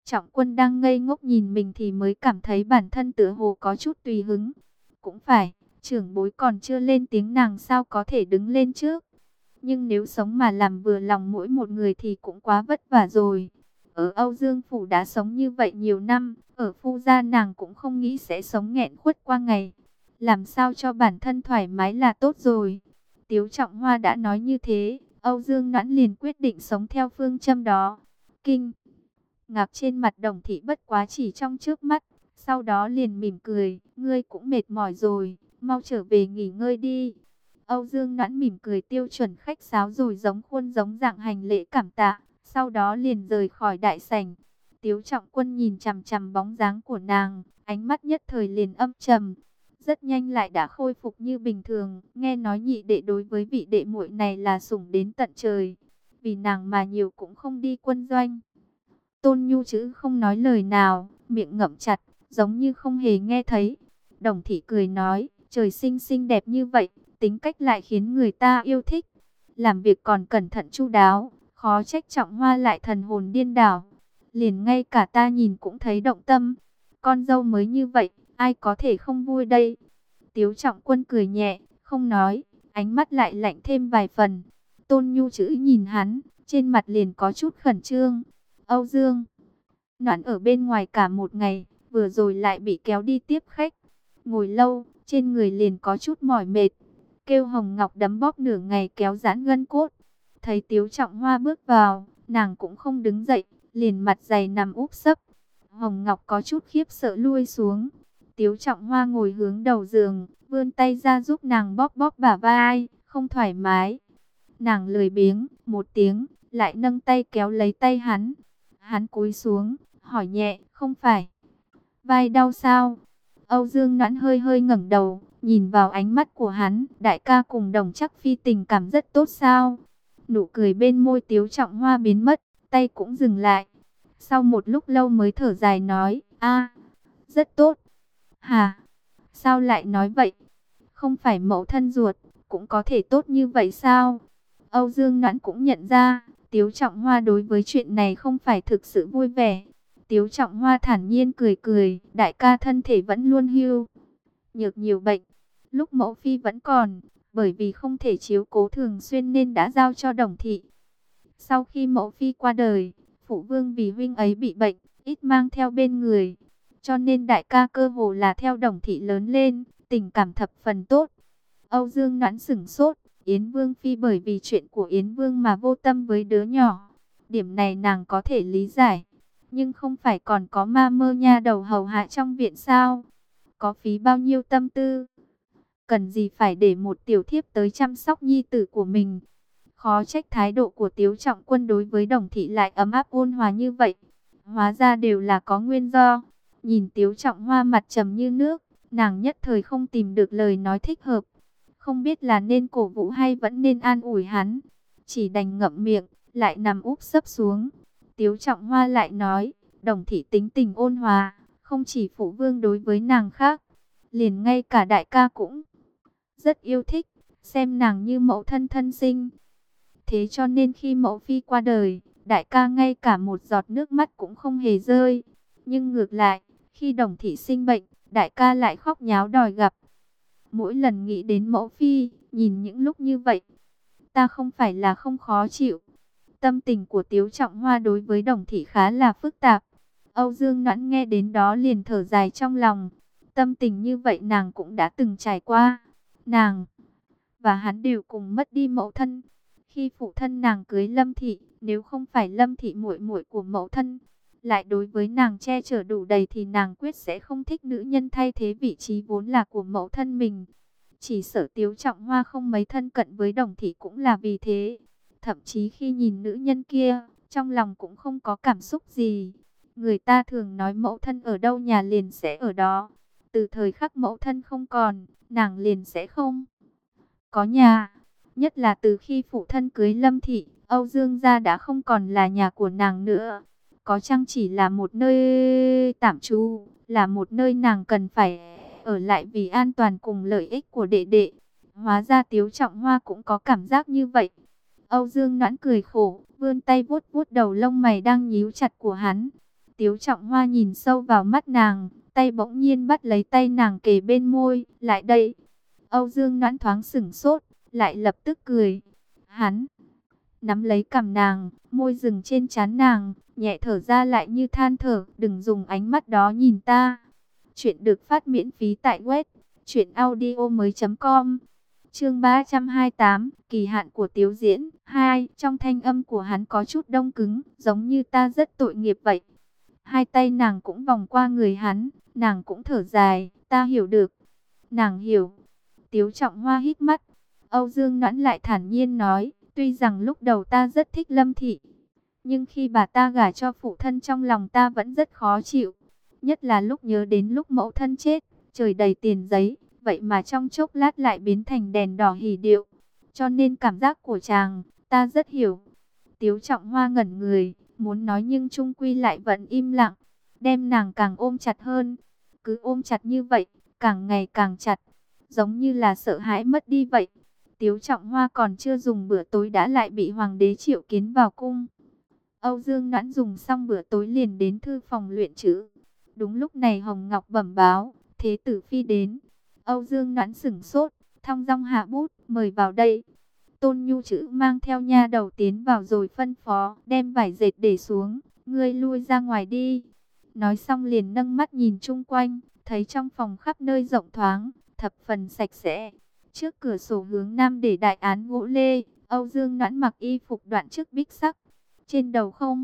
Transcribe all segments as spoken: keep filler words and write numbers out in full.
Trọng Quân đang ngây ngốc nhìn mình thì mới cảm thấy bản thân tựa hồ có chút tùy hứng. Cũng phải, trưởng bối còn chưa lên tiếng nàng sao có thể đứng lên trước. Nhưng nếu sống mà làm vừa lòng mỗi một người thì cũng quá vất vả rồi. Ở Âu Dương Phủ đã sống như vậy nhiều năm, ở Phu Gia nàng cũng không nghĩ sẽ sống nghẹn khuất qua ngày. Làm sao cho bản thân thoải mái là tốt rồi. Tiếu Trọng Hoa đã nói như thế, Âu Dương Noãn liền quyết định sống theo phương châm đó. Kinh ngạc trên mặt Đồng Thị bất quá chỉ trong trước mắt, sau đó liền mỉm cười, ngươi cũng mệt mỏi rồi, mau trở về nghỉ ngơi đi. Âu Dương Noãn mỉm cười tiêu chuẩn khách sáo rồi giống khuôn giống dạng hành lễ cảm tạ, sau đó liền rời khỏi đại sảnh. Tiếu Trọng Quân nhìn chằm chằm bóng dáng của nàng, ánh mắt nhất thời liền âm trầm. Rất nhanh lại đã khôi phục như bình thường, nghe nói nhị đệ đối với vị đệ muội này là sủng đến tận trời. Vì nàng mà nhiều cũng không đi quân doanh. Tôn Nhu chữ không nói lời nào, miệng ngậm chặt, giống như không hề nghe thấy. Đồng Thị cười nói, trời sinh xinh đẹp như vậy, tính cách lại khiến người ta yêu thích. Làm việc còn cẩn thận chu đáo, khó trách Trọng Hoa lại thần hồn điên đảo. Liền ngay cả ta nhìn cũng thấy động tâm. Con dâu mới như vậy, ai có thể không vui đây? Tiếu Trọng Quân cười nhẹ, không nói, ánh mắt lại lạnh thêm vài phần. Tôn Nhu chữ nhìn hắn, trên mặt liền có chút khẩn trương. Âu Dương Noãn ở bên ngoài cả một ngày, vừa rồi lại bị kéo đi tiếp khách. Ngồi lâu, trên người liền có chút mỏi mệt. Kêu Hồng Ngọc đấm bóp nửa ngày kéo giãn gân cốt. Thấy Tiếu Trọng Hoa bước vào, nàng cũng không đứng dậy, liền mặt dày nằm úp sấp. Hồng Ngọc có chút khiếp sợ lui xuống. Tiếu Trọng Hoa ngồi hướng đầu giường, vươn tay ra giúp nàng bóp bóp bả vai, không thoải mái. Nàng lười biếng, một tiếng, lại nâng tay kéo lấy tay hắn. Hắn cúi xuống, hỏi nhẹ, không phải vai đau sao? Âu Dương Noãn hơi hơi ngẩng đầu, nhìn vào ánh mắt của hắn, đại ca cùng Đồng Chắc Phi tình cảm rất tốt sao? Nụ cười bên môi Tiếu Trọng Hoa biến mất, tay cũng dừng lại. Sau một lúc lâu mới thở dài nói, a, rất tốt. Hà, sao lại nói vậy? Không phải mẫu thân ruột, cũng có thể tốt như vậy sao? Âu Dương Noãn cũng nhận ra, Tiếu Trọng Hoa đối với chuyện này không phải thực sự vui vẻ. Tiếu Trọng Hoa thản nhiên cười cười, đại ca thân thể vẫn luôn hưu, nhược nhiều bệnh. Lúc mẫu phi vẫn còn, bởi vì không thể chiếu cố thường xuyên nên đã giao cho Đồng Thị. Sau khi mẫu phi qua đời, phụ vương vì huynh ấy bị bệnh, ít mang theo bên người. Cho nên đại ca cơ hồ là theo Đồng Thị lớn lên, tình cảm thập phần tốt. Âu Dương Noãn sửng sốt, Yến Vương Phi bởi vì chuyện của Yến Vương mà vô tâm với đứa nhỏ. Điểm này nàng có thể lý giải. Nhưng không phải còn có ma mơ nha đầu hầu hạ trong viện sao? Có phí bao nhiêu tâm tư? Cần gì phải để một tiểu thiếp tới chăm sóc nhi tử của mình? Khó trách thái độ của Tiếu Trọng Quân đối với Đồng Thị lại ấm áp ôn hòa như vậy. Hóa ra đều là có nguyên do. Nhìn Tiếu Trọng Hoa mặt trầm như nước, nàng nhất thời không tìm được lời nói thích hợp. Không biết là nên cổ vũ hay vẫn nên an ủi hắn. Chỉ đành ngậm miệng, lại nằm úp sấp xuống. Tiếu Trọng Hoa lại nói, Đồng Thị tính tình ôn hòa, không chỉ phụ vương đối với nàng khác, liền ngay cả đại ca cũng rất yêu thích, xem nàng như mẫu thân thân sinh. Thế cho nên khi mẫu phi qua đời, đại ca ngay cả một giọt nước mắt cũng không hề rơi. Nhưng ngược lại, khi Đồng Thị sinh bệnh, đại ca lại khóc nháo đòi gặp. Mỗi lần nghĩ đến mẫu phi, nhìn những lúc như vậy, ta không phải là không khó chịu. Tâm tình của Tiếu Trọng Hoa đối với Đồng Thị khá là phức tạp. Âu Dương Noãn nghe đến đó liền thở dài trong lòng. Tâm tình như vậy nàng cũng đã từng trải qua. Nàng và hắn đều cùng mất đi mẫu thân. Khi phụ thân nàng cưới Lâm Thị, nếu không phải Lâm Thị muội muội của mẫu thân, lại đối với nàng che chở đủ đầy thì nàng quyết sẽ không thích nữ nhân thay thế vị trí vốn là của mẫu thân mình. Chỉ sợ Tiếu Trọng Hoa không mấy thân cận với Đồng Thị cũng là vì thế. Thậm chí khi nhìn nữ nhân kia, trong lòng cũng không có cảm xúc gì. Người ta thường nói mẫu thân ở đâu nhà liền sẽ ở đó. Từ thời khắc mẫu thân không còn, nàng liền sẽ không có nhà. Nhất là từ khi phụ thân cưới Lâm Thị, Âu Dương gia đã không còn là nhà của nàng nữa. Có chăng chỉ là một nơi tạm trú, là một nơi nàng cần phải ở lại vì an toàn cùng lợi ích của đệ đệ. Hóa ra Tiếu Trọng Hoa cũng có cảm giác như vậy. Âu Dương Noãn cười khổ, vươn tay vuốt vuốt đầu lông mày đang nhíu chặt của hắn. Tiếu Trọng Hoa nhìn sâu vào mắt nàng, tay bỗng nhiên bắt lấy tay nàng kề bên môi, lại đây. Âu Dương Noãn thoáng sửng sốt, lại lập tức cười. Hắn nắm lấy cằm nàng, môi dừng trên trán nàng, nhẹ thở ra lại như than thở, đừng dùng ánh mắt đó nhìn ta. Chuyện được phát miễn phí tại web truyện audio mới chấm com. Chương ba trăm hai mươi tám, kỳ hạn của Tiếu Diễn. Hai, trong thanh âm của hắn có chút đông cứng, giống như ta rất tội nghiệp vậy. Hai tay nàng cũng vòng qua người hắn, nàng cũng thở dài, ta hiểu được. Nàng hiểu. Tiếu Trọng Hoa hít mắt. Âu Dương Noãn lại thản nhiên nói, tuy rằng lúc đầu ta rất thích Lâm Thị, nhưng khi bà ta gả cho phụ thân trong lòng ta vẫn rất khó chịu. Nhất là lúc nhớ đến lúc mẫu thân chết, trời đầy tiền giấy, vậy mà trong chốc lát lại biến thành đèn đỏ hỉ điệu. Cho nên cảm giác của chàng, ta rất hiểu. Tiếu Trọng Hoa ngẩn người, muốn nói nhưng chung quy lại vẫn im lặng, đem nàng càng ôm chặt hơn. Cứ ôm chặt như vậy, càng ngày càng chặt, giống như là sợ hãi mất đi vậy. Tiếu Trọng Hoa còn chưa dùng bữa tối đã lại bị hoàng đế triệu kiến vào cung. Âu Dương Noãn dùng xong bữa tối liền đến thư phòng luyện chữ. Đúng lúc này Hồng Ngọc bẩm báo, Thế tử phi đến. Âu Dương Noãn sửng sốt, thong dong hạ bút, mời vào đây. Tôn Nhu Chữ mang theo nha đầu tiến vào rồi phân phó, đem vải dệt để xuống, ngươi lui ra ngoài đi. Nói xong liền nâng mắt nhìn chung quanh, thấy trong phòng khắp nơi rộng thoáng, thập phần sạch sẽ. Trước cửa sổ hướng nam để đại án gỗ lê, Âu Dương Noãn mặc y phục đoạn trước bích sắc. Trên đầu không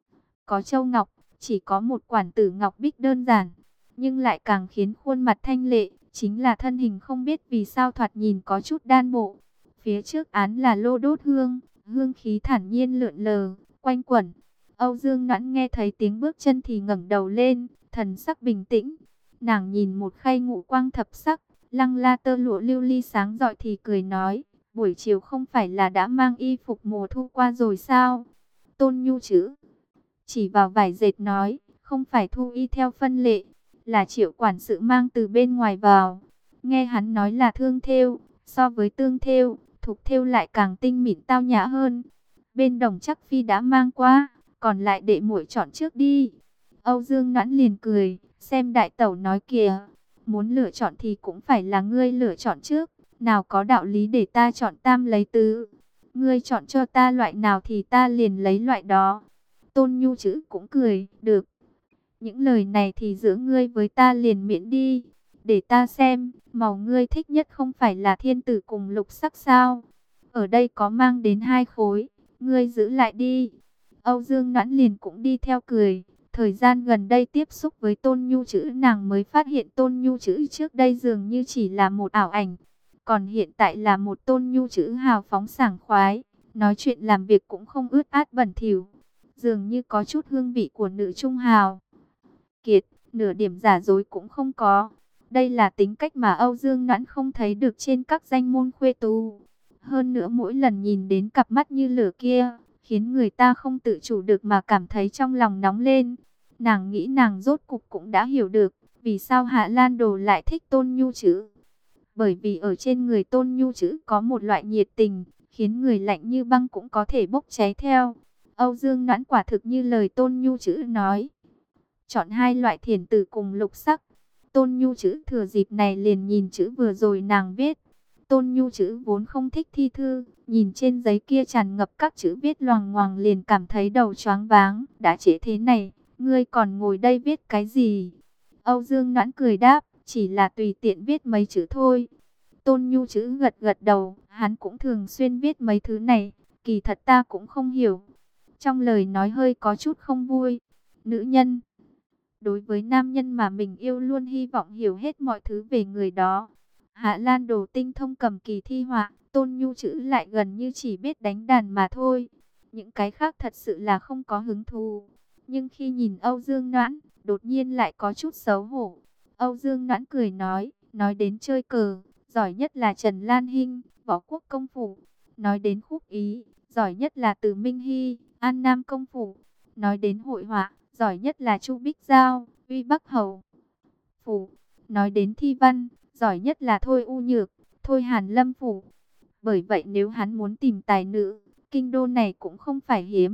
có châu ngọc, chỉ có một quản tử ngọc bích đơn giản, nhưng lại càng khiến khuôn mặt thanh lệ, chính là thân hình không biết vì sao thoạt nhìn có chút đan bộ. Phía trước án là lô đốt hương, hương khí thản nhiên lượn lờ, quanh quẩn. Âu Dương Noãn nghe thấy tiếng bước chân thì ngẩng đầu lên, thần sắc bình tĩnh. Nàng nhìn một khay ngũ quang thập sắc, lăng la tơ lụa lưu ly sáng rọi thì cười nói, buổi chiều không phải là đã mang y phục mùa thu qua rồi sao? Tôn Nhu Chữ chỉ vào vải dệt nói, không phải thu y theo phân lệ, là Triệu quản sự mang từ bên ngoài vào. Nghe hắn nói là thương thêu, so với tương thêu, thục thêu lại càng tinh mịn tao nhã hơn. Bên Đồng Chắc phi đã mang qua, còn lại để muội chọn trước đi. Âu Dương Noãn liền cười, xem đại tẩu nói kìa, muốn lựa chọn thì cũng phải là ngươi lựa chọn trước, nào có đạo lý để ta chọn tam lấy tứ. Ngươi chọn cho ta loại nào thì ta liền lấy loại đó. Tôn Nhu Chữ cũng cười, được. Những lời này thì giữa ngươi với ta liền miễn đi. Để ta xem, màu ngươi thích nhất không phải là thiên tử cùng lục sắc sao? Ở đây có mang đến hai khối, ngươi giữ lại đi. Âu Dương Noãn liền cũng đi theo cười. Thời gian gần đây tiếp xúc với Tôn Nhu Chữ, nàng mới phát hiện Tôn Nhu Chữ trước đây dường như chỉ là một ảo ảnh, còn hiện tại là một Tôn Nhu Chữ hào phóng sảng khoái, nói chuyện làm việc cũng không ướt át bẩn thỉu, dường như có chút hương vị của nữ trung hào kiệt, nửa điểm giả dối cũng không có. Đây là tính cách mà Âu Dương Noãn không thấy được trên các danh môn khuê tú. Hơn nữa mỗi lần nhìn đến cặp mắt như lửa kia, khiến người ta không tự chủ được mà cảm thấy trong lòng nóng lên. Nàng nghĩ nàng rốt cục cũng đã hiểu được, vì sao Hạ Lan Đồ lại thích Tôn Nhu Chữ. Bởi vì ở trên người Tôn Nhu Chữ có một loại nhiệt tình, khiến người lạnh như băng cũng có thể bốc cháy theo. Âu Dương Noãn quả thực như lời Tôn Nhu Chữ nói. Chọn hai loại thiền tử cùng lục sắc. Tôn Nhu Chữ thừa dịp này liền nhìn chữ vừa rồi nàng viết. Tôn Nhu Chữ vốn không thích thi thư, nhìn trên giấy kia tràn ngập các chữ viết loằng ngoằng liền cảm thấy đầu choáng váng. Đã trễ thế này, ngươi còn ngồi đây viết cái gì? Âu Dương Noãn cười đáp, chỉ là tùy tiện viết mấy chữ thôi. Tôn Nhu Chữ gật gật đầu, hắn cũng thường xuyên viết mấy thứ này, kỳ thật ta cũng không hiểu. Trong lời nói hơi có chút không vui. Nữ nhân đối với nam nhân mà mình yêu luôn hy vọng hiểu hết mọi thứ về người đó. Hạ Lan Đồ tinh thông cầm kỳ thi họa, Tôn Nhu Chữ lại gần như chỉ biết đánh đàn mà thôi. Những cái khác thật sự là không có hứng thú. Nhưng khi nhìn Âu Dương Noãn, đột nhiên lại có chút xấu hổ. Âu Dương Noãn cười nói, nói đến chơi cờ, giỏi nhất là Trần Lan Hinh, Võ Quốc công phủ. Nói đến khúc ý, giỏi nhất là Từ Minh Hy, An Nam công phủ. Nói đến hội họa, giỏi nhất là Chu Bích Giao, Uy Bắc Hầu phủ. Nói đến thi văn, giỏi nhất là Thôi U Nhược, Thôi Hàn Lâm phủ. Bởi vậy nếu hắn muốn tìm tài nữ, kinh đô này cũng không phải hiếm.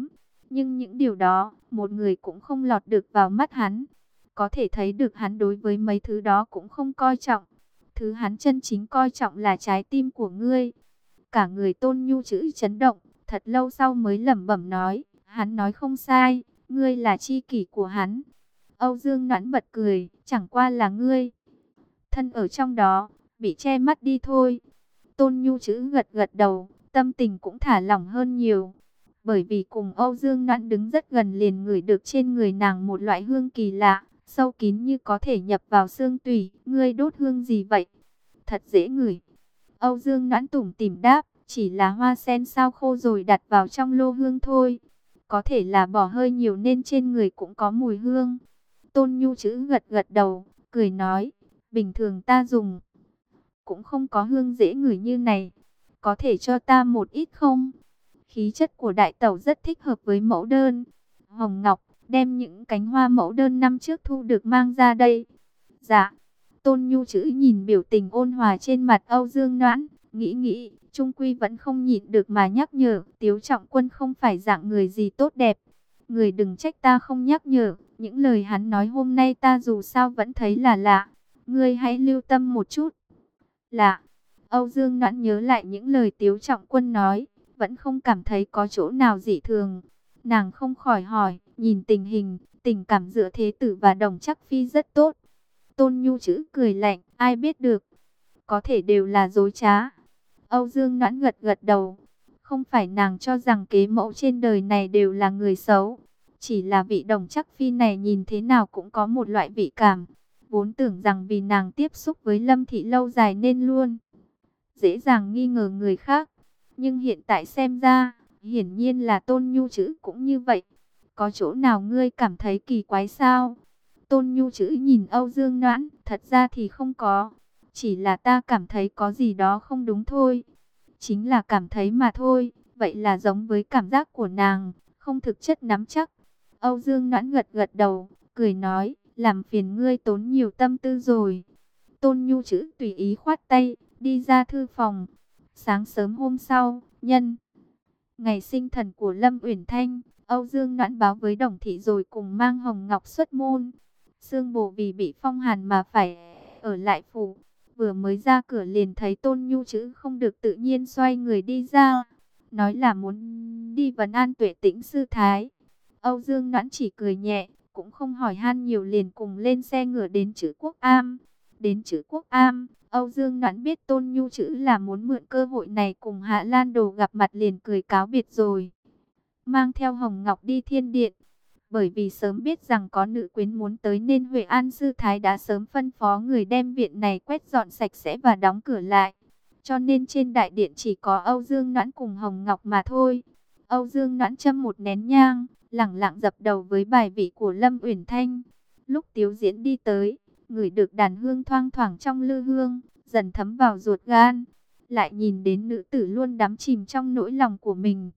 Nhưng những điều đó, một người cũng không lọt được vào mắt hắn. Có thể thấy được hắn đối với mấy thứ đó cũng không coi trọng. Thứ hắn chân chính coi trọng là trái tim của ngươi. Cả người Tôn Nhu chữ chấn động, thật lâu sau mới lẩm bẩm nói, hắn nói không sai, ngươi là tri kỷ của hắn. Âu Dương Noãn bật cười, chẳng qua là ngươi thân ở trong đó, bị che mắt đi thôi. Tôn Nhu chữ gật gật đầu, tâm tình cũng thả lỏng hơn nhiều. Bởi vì cùng Âu Dương Noãn đứng rất gần, liền ngửi được trên người nàng một loại hương kỳ lạ, sâu kín như có thể nhập vào xương tủy. Ngươi đốt hương gì vậy? Thật dễ ngửi. Âu Dương Noãn tủm tỉm đáp, chỉ là hoa sen sao khô rồi đặt vào trong lô hương thôi. Có thể là bỏ hơi nhiều nên trên người cũng có mùi hương. Tôn Nhu chữ gật gật đầu, cười nói, bình thường ta dùng cũng không có hương dễ ngửi như này. Có thể cho ta một ít không? Khí chất của đại tẩu rất thích hợp với mẫu đơn. Hồng Ngọc, đem những cánh hoa mẫu đơn năm trước thu được mang ra đây. Dạ. Tôn Nhu chữ nhìn biểu tình ôn hòa trên mặt Âu Dương Noãn, nghĩ nghĩ, trung quy vẫn không nhịn được mà nhắc nhở, Tiếu Trọng Quân không phải dạng người gì tốt đẹp. Người đừng trách ta không nhắc nhở, những lời hắn nói hôm nay ta dù sao vẫn thấy là lạ. Ngươi hãy lưu tâm một chút. Lạ. Âu Dương Noãn nhớ lại những lời Tiếu Trọng Quân nói, vẫn không cảm thấy có chỗ nào dị thường. Nàng không khỏi hỏi, nhìn tình hình, tình cảm giữa Thế Tử và Đồng Trắc Phi rất tốt. Tôn Nhu chữ cười lạnh, ai biết được, có thể đều là dối trá. Âu Dương Noãn gật gật đầu, không phải nàng cho rằng kế mẫu trên đời này đều là người xấu, chỉ là vị Đồng Trắc Phi này nhìn thế nào cũng có một loại vị cảm. Vốn tưởng rằng vì nàng tiếp xúc với Lâm Thị lâu dài nên luôn dễ dàng nghi ngờ người khác, nhưng hiện tại xem ra, hiển nhiên là Tôn Nhu chữ cũng như vậy. Có chỗ nào ngươi cảm thấy kỳ quái sao? Tôn Nhu chữ nhìn Âu Dương Noãn, thật ra thì không có, chỉ là ta cảm thấy có gì đó không đúng thôi. Chính là cảm thấy mà thôi, vậy là giống với cảm giác của nàng, không thực chất nắm chắc. Âu Dương Noãn gật gật đầu, cười nói, làm phiền ngươi tốn nhiều tâm tư rồi. Tôn Nhu chữ tùy ý khoát tay, đi ra thư phòng. Sáng sớm hôm sau, nhân ngày sinh thần của Lâm Uyển Thanh, Âu Dương Noãn báo với Đồng Thị rồi cùng mang Hồng Ngọc xuất môn. Sương Bồ vì bị phong hàn mà phải ở lại phủ, vừa mới ra cửa liền thấy Tôn Nhu chữ không được tự nhiên xoay người đi ra, nói là muốn đi vấn an Tuệ Tĩnh sư thái. Âu Dương Noãn chỉ cười nhẹ, cũng không hỏi han nhiều, liền cùng lên xe ngựa đến Trữ Quốc Am. Đến Trữ Quốc Am, Âu Dương Noãn biết Tôn Nhu chữ là muốn mượn cơ hội này cùng Hạ Lan Đồ gặp mặt, liền cười cáo biệt rồi mang theo Hồng Ngọc đi thiên điện. Bởi vì sớm biết rằng có nữ quyến muốn tới nên Huệ An sư thái đã sớm phân phó người đem viện này quét dọn sạch sẽ và đóng cửa lại. Cho nên trên đại điện chỉ có Âu Dương Noãn cùng Hồng Ngọc mà thôi. Âu Dương Noãn châm một nén nhang, lẳng lặng dập đầu với bài vị của Lâm Uyển Thanh. Lúc Tiếu Diễn đi tới, ngửi được đàn hương thoang thoảng trong lư hương, dần thấm vào ruột gan. Lại nhìn đến nữ tử luôn đắm chìm trong nỗi lòng của mình.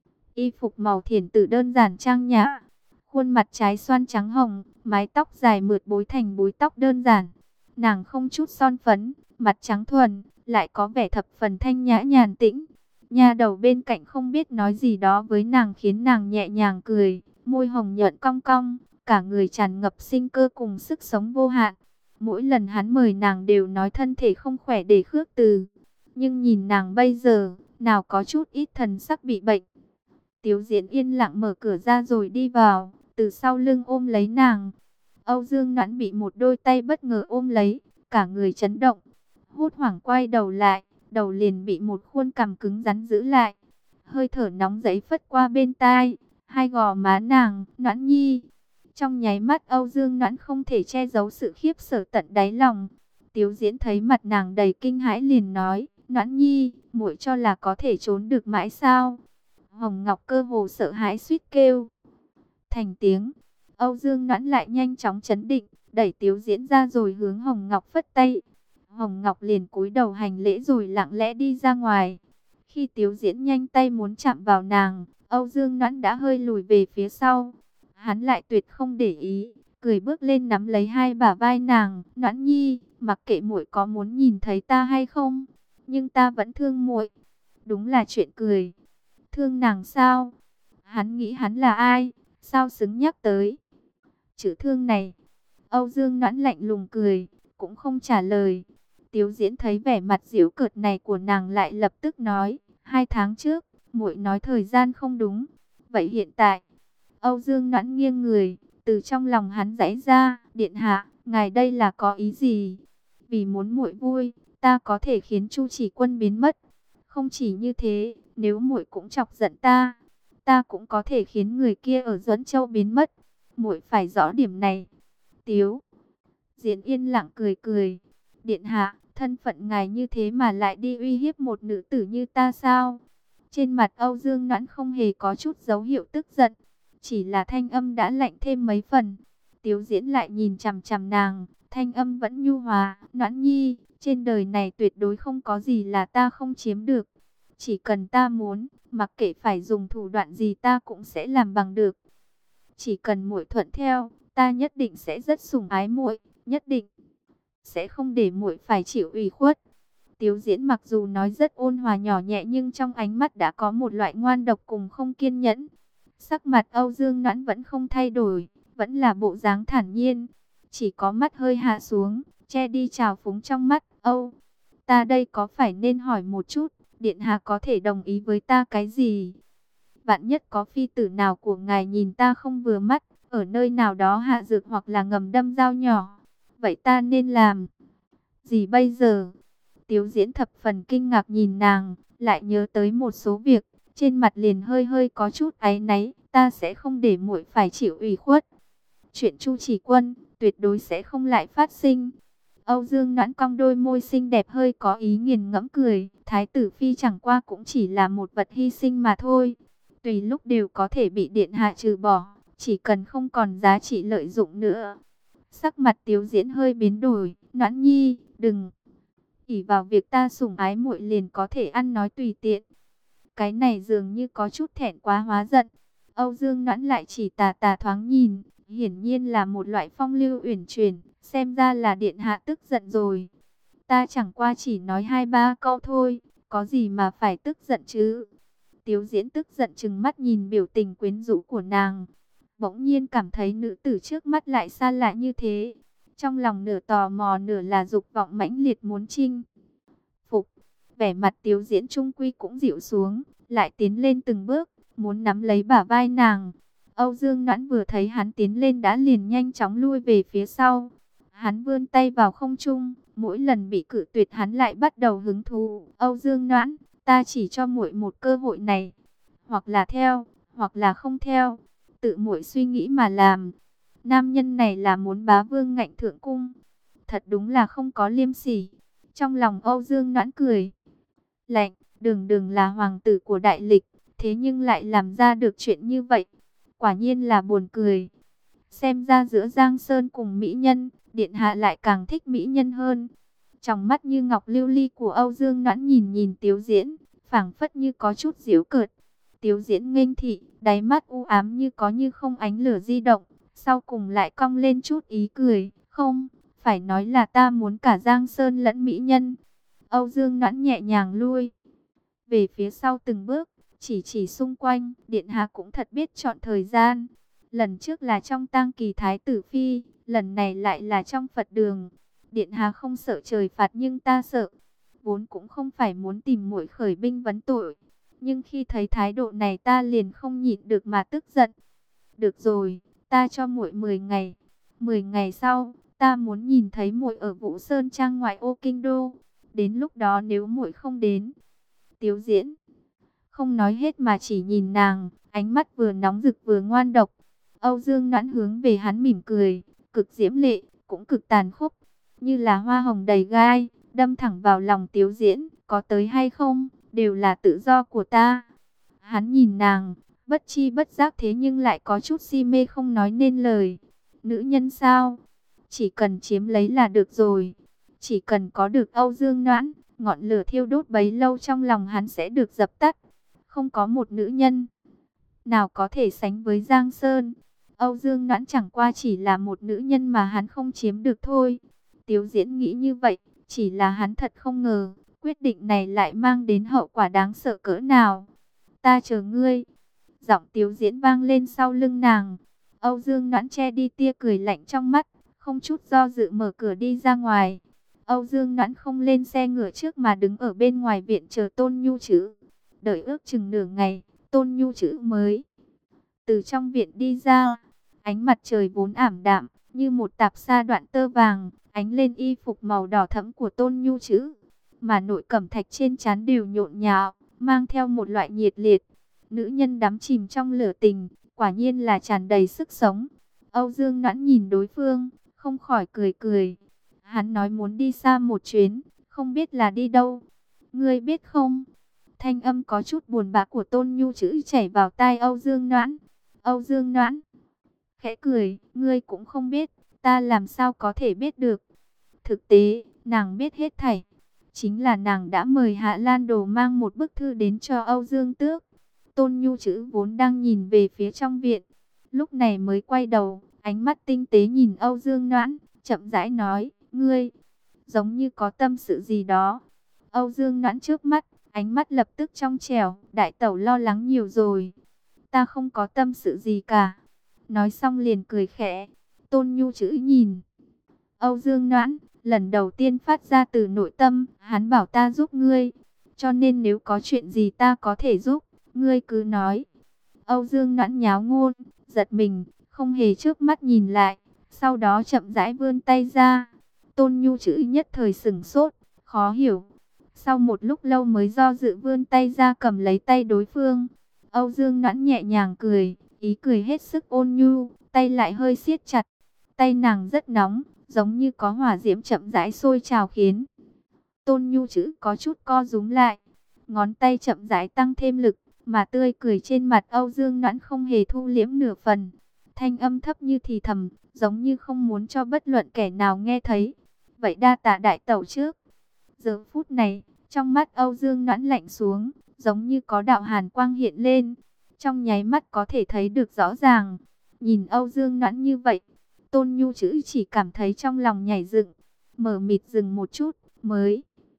Y phục màu thiển tử đơn giản trang nhã, khuôn mặt trái xoan trắng hồng, mái tóc dài mượt búi thành búi tóc đơn giản. Nàng không chút son phấn, mặt trắng thuần, lại có vẻ thập phần thanh nhã nhàn tĩnh. Nha đầu bên cạnh không biết nói gì đó với nàng khiến nàng nhẹ nhàng cười, môi hồng nhuận cong cong, cả người tràn ngập sinh cơ cùng sức sống vô hạn. Mỗi lần hắn mời nàng đều nói thân thể không khỏe để khước từ, nhưng nhìn nàng bây giờ, nào có chút ít thần sắc bị bệnh. Tiếu Diễn yên lặng mở cửa ra rồi đi vào, từ sau lưng ôm lấy nàng. Âu Dương Noãn bị một đôi tay bất ngờ ôm lấy, cả người chấn động, hốt hoảng quay đầu lại, đầu liền bị một khuôn cằm cứng rắn giữ lại. Hơi thở nóng giấy phất qua bên tai, hai gò má nàng, Noãn Nhi. Trong nháy mắt Âu Dương Noãn không thể che giấu sự khiếp sợ tận đáy lòng. Tiếu Diễn thấy mặt nàng đầy kinh hãi liền nói, Noãn Nhi, muội cho là có thể trốn được mãi sao? Hồng Ngọc cơ hồ sợ hãi suýt kêu thành tiếng. Âu Dương Noãn lại nhanh chóng trấn định, đẩy Tiếu Diễn ra rồi hướng Hồng Ngọc phất tay. Hồng Ngọc liền cúi đầu hành lễ rồi lặng lẽ đi ra ngoài. Khi Tiếu Diễn nhanh tay muốn chạm vào nàng, Âu Dương Noãn đã hơi lùi về phía sau. Hắn lại tuyệt không để ý, cười bước lên nắm lấy hai bả vai nàng. Noãn Nhi, mặc kệ muội có muốn nhìn thấy ta hay không, nhưng ta vẫn thương muội. Đúng là chuyện cười. Thương nàng sao? Hắn nghĩ hắn là ai? Sao xứng nhắc tới chữ thương này? Âu Dương Noãn lạnh lùng cười, cũng không trả lời. Tiếu Diễn thấy vẻ mặt giễu cợt này của nàng lại lập tức nói, hai tháng trước, muội nói thời gian không đúng. Vậy hiện tại? Âu Dương Noãn nghiêng người, từ trong lòng hắn giãy ra, điện hạ, ngài đây là có ý gì? Vì muốn muội vui, ta có thể khiến Chu Chỉ Quân biến mất. Không chỉ như thế, nếu muội cũng chọc giận ta, ta cũng có thể khiến người kia ở Duẫn Châu biến mất. Muội phải rõ điểm này. Tiếu Diễn yên lặng cười cười. Điện hạ, thân phận ngài như thế mà lại đi uy hiếp một nữ tử như ta sao? Trên mặt Âu Dương Noãn không hề có chút dấu hiệu tức giận, chỉ là thanh âm đã lạnh thêm mấy phần. Tiếu Diễn lại nhìn chằm chằm nàng, thanh âm vẫn nhu hòa, Noãn nhi, trên đời này tuyệt đối không có gì là ta không chiếm được. Chỉ cần ta muốn, mặc kệ phải dùng thủ đoạn gì ta cũng sẽ làm bằng được. Chỉ cần muội thuận theo, ta nhất định sẽ rất sủng ái muội, nhất định sẽ không để muội phải chịu ủy khuất. Tiếu Diễn mặc dù nói rất ôn hòa nhỏ nhẹ nhưng trong ánh mắt đã có một loại ngoan độc cùng không kiên nhẫn. Sắc mặt Âu Dương Noãn vẫn không thay đổi, vẫn là bộ dáng thản nhiên, chỉ có mắt hơi hạ xuống, che đi trào phúng trong mắt. Âu, ta đây có phải nên hỏi một chút, điện hạ có thể đồng ý với ta cái gì? Vạn nhất có phi tử nào của ngài nhìn ta không vừa mắt, ở nơi nào đó hạ dược hoặc là ngầm đâm dao nhỏ, vậy ta nên làm gì bây giờ? Tiếu Diễn thập phần kinh ngạc nhìn nàng, lại nhớ tới một số việc, trên mặt liền hơi hơi có chút áy náy. Ta sẽ không để muội phải chịu ủy khuất. Chuyện Chu Chỉ Quân tuyệt đối sẽ không lại phát sinh. Âu Dương Noãn cong đôi môi xinh đẹp hơi có ý nghiền ngẫm cười. Thái tử phi chẳng qua cũng chỉ là một vật hy sinh mà thôi, tùy lúc đều có thể bị điện hạ trừ bỏ, chỉ cần không còn giá trị lợi dụng nữa. Sắc mặt Tiếu Diễn hơi biến đổi. Noãn nhi, đừng ỷ vào việc ta sủng ái muội liền có thể ăn nói tùy tiện. Cái này dường như có chút thẹn quá hóa giận. Âu Dương Noãn lại chỉ tà tà thoáng nhìn, hiển nhiên là một loại phong lưu uyển chuyển, xem ra là điện hạ tức giận rồi. Ta chẳng qua chỉ nói hai ba câu thôi, có gì mà phải tức giận chứ? Tiếu Diễn tức giận trừng mắt nhìn biểu tình quyến rũ của nàng, bỗng nhiên cảm thấy nữ tử trước mắt lại xa lạ như thế. Trong lòng nửa tò mò nửa là dục vọng mãnh liệt muốn chinh phục. Vẻ mặt Tiếu Diễn trung quy cũng dịu xuống, lại tiến lên từng bước, muốn nắm lấy bả vai nàng. Âu Dương Noãn vừa thấy hắn tiến lên đã liền nhanh chóng lui về phía sau. Hắn vươn tay vào không trung, mỗi lần bị cự tuyệt hắn lại bắt đầu hứng thú. Âu Dương Noãn, ta chỉ cho muội một cơ hội này, hoặc là theo, hoặc là không theo, tự muội suy nghĩ mà làm. Nam nhân này là muốn bá vương ngạnh thượng cung, thật đúng là không có liêm sỉ. Trong lòng Âu Dương Noãn cười lạnh, đường đường là hoàng tử của đại lịch, thế nhưng lại làm ra được chuyện như vậy, quả nhiên là buồn cười. Xem ra giữa Giang Sơn cùng mỹ nhân, điện hạ lại càng thích mỹ nhân hơn. Trong mắt như ngọc lưu ly của Âu Dương Noãn nhìn nhìn Tiếu Diễn, phảng phất như có chút giễu cợt. Tiếu Diễn nghênh thị, đáy mắt u ám như có như không ánh lửa di động, sau cùng lại cong lên chút ý cười. Không, phải nói là ta muốn cả Giang Sơn lẫn mỹ nhân. Âu Dương Noãn nhẹ nhàng lui về phía sau từng bước, chỉ chỉ xung quanh. Điện hạ cũng thật biết chọn thời gian. Lần trước là trong tang kỳ thái tử phi, lần này lại là trong Phật đường. Điện hạ không sợ trời phạt nhưng ta sợ. Vốn cũng không phải muốn tìm muội khởi binh vấn tội, nhưng khi thấy thái độ này ta liền không nhịn được mà tức giận. Được rồi, ta cho muội mười ngày. mười ngày sau, ta muốn nhìn thấy muội ở Vũ Sơn Trang ngoại ô kinh đô. Đến lúc đó nếu muội không đến. Tiếu Diễn không nói hết mà chỉ nhìn nàng, ánh mắt vừa nóng rực vừa ngoan độc. Âu Dương Noãn hướng về hắn mỉm cười, cực diễm lệ, cũng cực tàn khốc, như là hoa hồng đầy gai, đâm thẳng vào lòng Tiếu Diễn. Có tới hay không, đều là tự do của ta. Hắn nhìn nàng, bất chi bất giác thế nhưng lại có chút si mê không nói nên lời. Nữ nhân sao? Chỉ cần chiếm lấy là được rồi. Chỉ cần có được Âu Dương Noãn, ngọn lửa thiêu đốt bấy lâu trong lòng hắn sẽ được dập tắt. Không có một nữ nhân nào có thể sánh với Giang Sơn. Âu Dương Noãn chẳng qua chỉ là một nữ nhân mà hắn không chiếm được thôi. Tiếu Diễn nghĩ như vậy, chỉ là hắn thật không ngờ, quyết định này lại mang đến hậu quả đáng sợ cỡ nào. Ta chờ ngươi. Giọng Tiếu Diễn vang lên sau lưng nàng. Âu Dương Noãn che đi tia cười lạnh trong mắt, không chút do dự mở cửa đi ra ngoài. Âu Dương Noãn không lên xe ngựa trước mà đứng ở bên ngoài viện chờ Tôn Nhu Trữ. Đợi ước chừng nửa ngày, Tôn Nhu Trữ mới từ trong viện đi ra. Ánh mặt trời vốn ảm đạm, như một tạp sa đoạn tơ vàng, ánh lên y phục màu đỏ thẫm của Tôn Nhu Trữ. Mà nội cẩm thạch trên trán đều nhộn nhạo, mang theo một loại nhiệt liệt. Nữ nhân đắm chìm trong lửa tình, quả nhiên là tràn đầy sức sống. Âu Dương Noãn nhìn đối phương, không khỏi cười cười. Hắn nói muốn đi xa một chuyến, không biết là đi đâu. Ngươi biết không? Thanh âm có chút buồn bã của Tôn Nhu Trữ chảy vào tai Âu Dương Noãn. Âu Dương Noãn khẽ cười, ngươi cũng không biết, ta làm sao có thể biết được. Thực tế, nàng biết hết thảy. Chính là nàng đã mời Hạ Lan Đồ mang một bức thư đến cho Âu Dương Tước. Tôn Nhu Trữ vốn đang nhìn về phía trong viện, lúc này mới quay đầu, ánh mắt tinh tế nhìn Âu Dương Noãn, chậm rãi nói, ngươi, giống như có tâm sự gì đó. Âu Dương Noãn trước mắt, ánh mắt lập tức trong trẻo, đại tẩu lo lắng nhiều rồi. Ta không có tâm sự gì cả. Nói xong liền cười khẽ. Tôn Nhu Trữ nhìn Âu Dương Noãn, lần đầu tiên phát ra từ nội tâm, hắn bảo ta giúp ngươi. Cho nên nếu có chuyện gì ta có thể giúp, ngươi cứ nói. Âu Dương Noãn nháo ngôn, giật mình, không hề trước mắt nhìn lại. Sau đó chậm rãi vươn tay ra. Tôn Nhu Trữ nhất thời sửng sốt, khó hiểu. Sau một lúc lâu mới do dự vươn tay ra cầm lấy tay đối phương. Âu Dương Noãn nhẹ nhàng cười, ý cười hết sức ôn nhu, tay lại hơi siết chặt. Tay nàng rất nóng, giống như có hỏa diễm chậm rãi sôi trào khiến Tôn Nhu Trữ có chút co rúm lại. Ngón tay chậm rãi tăng thêm lực, mà tươi cười trên mặt Âu Dương Noãn không hề thu liễm nửa phần. Thanh âm thấp như thì thầm, giống như không muốn cho bất luận kẻ nào nghe thấy. Vậy đa tạ đại tẩu trước. Giờ phút này, trong mắt Âu Dương Noãn lạnh xuống, giống như có đạo hàn quang hiện lên. Trong nháy mắt có thể thấy được rõ ràng. Nhìn Âu Dương Noãn như vậy, Tôn Nhu Trữ chỉ cảm thấy trong lòng nhảy dựng, mở mịt dừng một chút, mới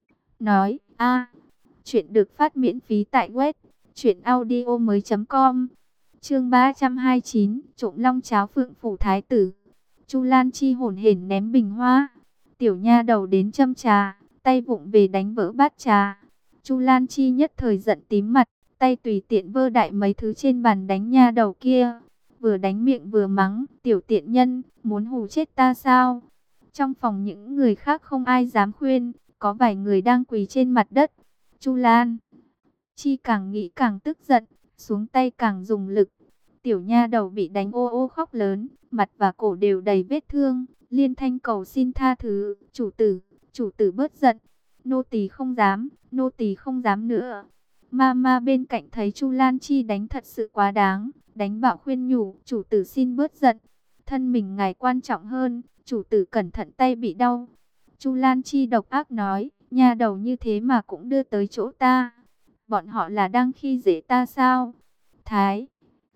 nói, a, chuyện được phát miễn phí tại web truyện audio mới chấm com. Chương ba trăm hai mươi chín, trộm long cháo Phượng phủ thái tử. Chu Lan Chi hổn hển ném bình hoa. Tiểu nha đầu đến châm trà, tay vụng về đánh vỡ bát trà. Chu Lan Chi nhất thời giận tím mặt, tay tùy tiện vơ đại mấy thứ trên bàn đánh nha đầu kia. Vừa đánh miệng vừa mắng, tiểu tiện nhân, muốn hù chết ta sao? Trong phòng những người khác không ai dám khuyên, có vài người đang quỳ trên mặt đất. Chu Lan Chi càng nghĩ càng tức giận, xuống tay càng dùng lực. Tiểu nha đầu bị đánh ô ô khóc lớn, mặt và cổ đều đầy vết thương, liên thanh cầu xin tha thứ. Chủ tử, chủ tử bớt giận, nô tỳ không dám, nô tỳ không dám nữa. Mama bên cạnh thấy Chu Lan Chi đánh thật sự quá đáng, đánh bạo khuyên nhủ, chủ tử xin bớt giận, thân mình ngài quan trọng hơn, chủ tử cẩn thận tay bị đau. Chu Lan Chi độc ác nói, nha đầu như thế mà cũng đưa tới chỗ ta, bọn họ là đang khi dễ ta sao? Thái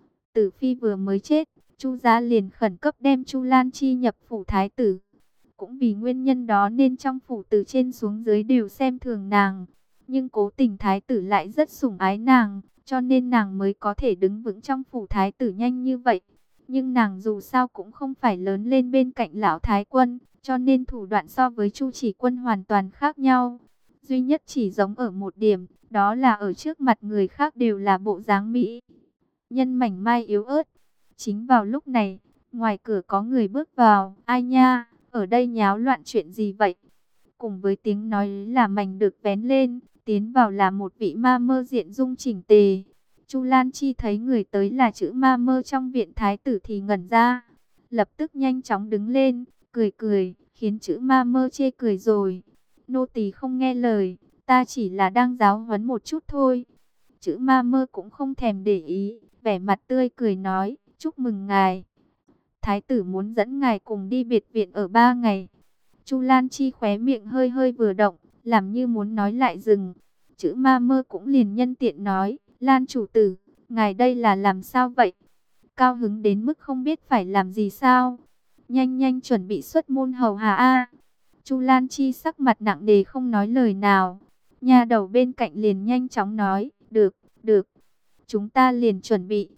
tử phi vừa mới chết, Chu gia liền khẩn cấp đem Chu Lan Chi nhập phủ thái tử. Cũng vì nguyên nhân đó nên trong phủ từ trên xuống dưới đều xem thường nàng. Nhưng cố tình thái tử lại rất sủng ái nàng, cho nên nàng mới có thể đứng vững trong phủ thái tử nhanh như vậy. Nhưng nàng dù sao cũng không phải lớn lên bên cạnh lão thái quân, cho nên thủ đoạn so với Chu Chỉ Quân hoàn toàn khác nhau. Duy nhất chỉ giống ở một điểm, đó là ở trước mặt người khác đều là bộ dáng mỹ nhân mảnh mai yếu ớt. Chính vào lúc này, ngoài cửa có người bước vào, ai nha, ở đây nháo loạn chuyện gì vậy? Cùng với tiếng nói là mảnh được vén lên, tiến vào là một vị ma mơ diện dung chỉnh tề. Chu Lan Chi thấy người tới là chữ ma mơ trong viện thái tử thì ngẩn ra, lập tức nhanh chóng đứng lên, cười cười, khiến chữ ma mơ chê cười rồi. Nô tỳ không nghe lời, ta chỉ là đang giáo huấn một chút thôi. Chữ ma mơ cũng không thèm để ý, vẻ mặt tươi cười nói, chúc mừng ngài. Thái tử muốn dẫn ngài cùng đi biệt viện ở ba ngày. Chu Lan Chi khóe miệng hơi hơi vừa động, làm như muốn nói lại dừng. Chữ ma mơ cũng liền nhân tiện nói, Lan chủ tử, ngài đây là làm sao vậy? Cao hứng đến mức không biết phải làm gì sao? Nhanh nhanh chuẩn bị xuất môn hầu hạ a. Chu Lan Chi sắc mặt nặng nề không nói lời nào. Nha đầu bên cạnh liền nhanh chóng nói, được, được. Chúng ta liền chuẩn bị.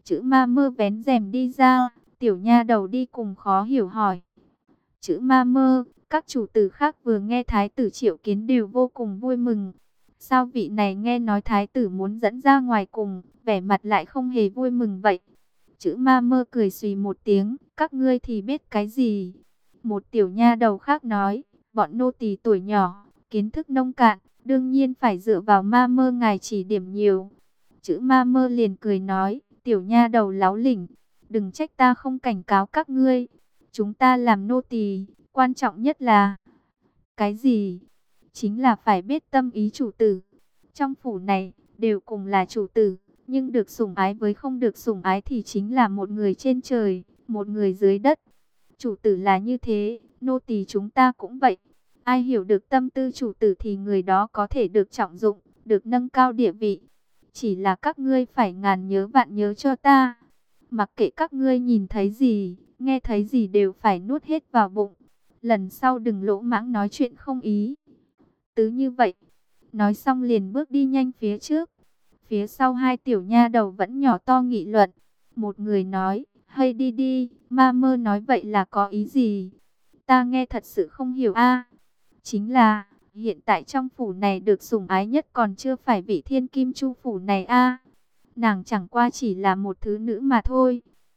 Chữ ma mơ vén rèm đi ra, tiểu nha đầu đi cùng khó hiểu hỏi. Chữ ma mơ, các chủ tử khác vừa nghe thái tử triệu kiến đều vô cùng vui mừng. Sao vị này nghe nói thái tử muốn dẫn ra ngoài cùng, vẻ mặt lại không hề vui mừng vậy? Chữ ma mơ cười xùy một tiếng, các ngươi thì biết cái gì? Một tiểu nha đầu khác nói, bọn nô tỳ tuổi nhỏ, kiến thức nông cạn, đương nhiên phải dựa vào ma mơ ngài chỉ điểm nhiều. Chữ ma mơ liền cười nói, tiểu nha đầu láo lỉnh, đừng trách ta không cảnh cáo các ngươi. Chúng ta làm nô tỳ, quan trọng nhất là... Cái gì? Chính là phải biết tâm ý chủ tử. Trong phủ này, đều cùng là chủ tử, nhưng được sủng ái với không được sủng ái thì chính là một người trên trời, một người dưới đất. Chủ tử là như thế, nô tỳ chúng ta cũng vậy. Ai hiểu được tâm tư chủ tử thì người đó có thể được trọng dụng, được nâng cao địa vị. Chỉ là các ngươi phải ngàn nhớ vạn nhớ cho ta. Mặc kệ các ngươi nhìn thấy gì, nghe thấy gì đều phải nuốt hết vào bụng. Lần sau đừng lỗ mãng nói chuyện không ý tứ như vậy. Nói xong liền bước đi nhanh phía trước. Phía sau hai tiểu nha đầu vẫn nhỏ to nghị luận. Một người nói, hay đi đi, ma mơ nói vậy là có ý gì? Ta nghe thật sự không hiểu a. Chính là, hiện tại trong phủ này được sủng ái nhất còn chưa phải vị thiên kim chu phủ này a. Nàng chẳng qua chỉ là một thứ nữ mà thôi.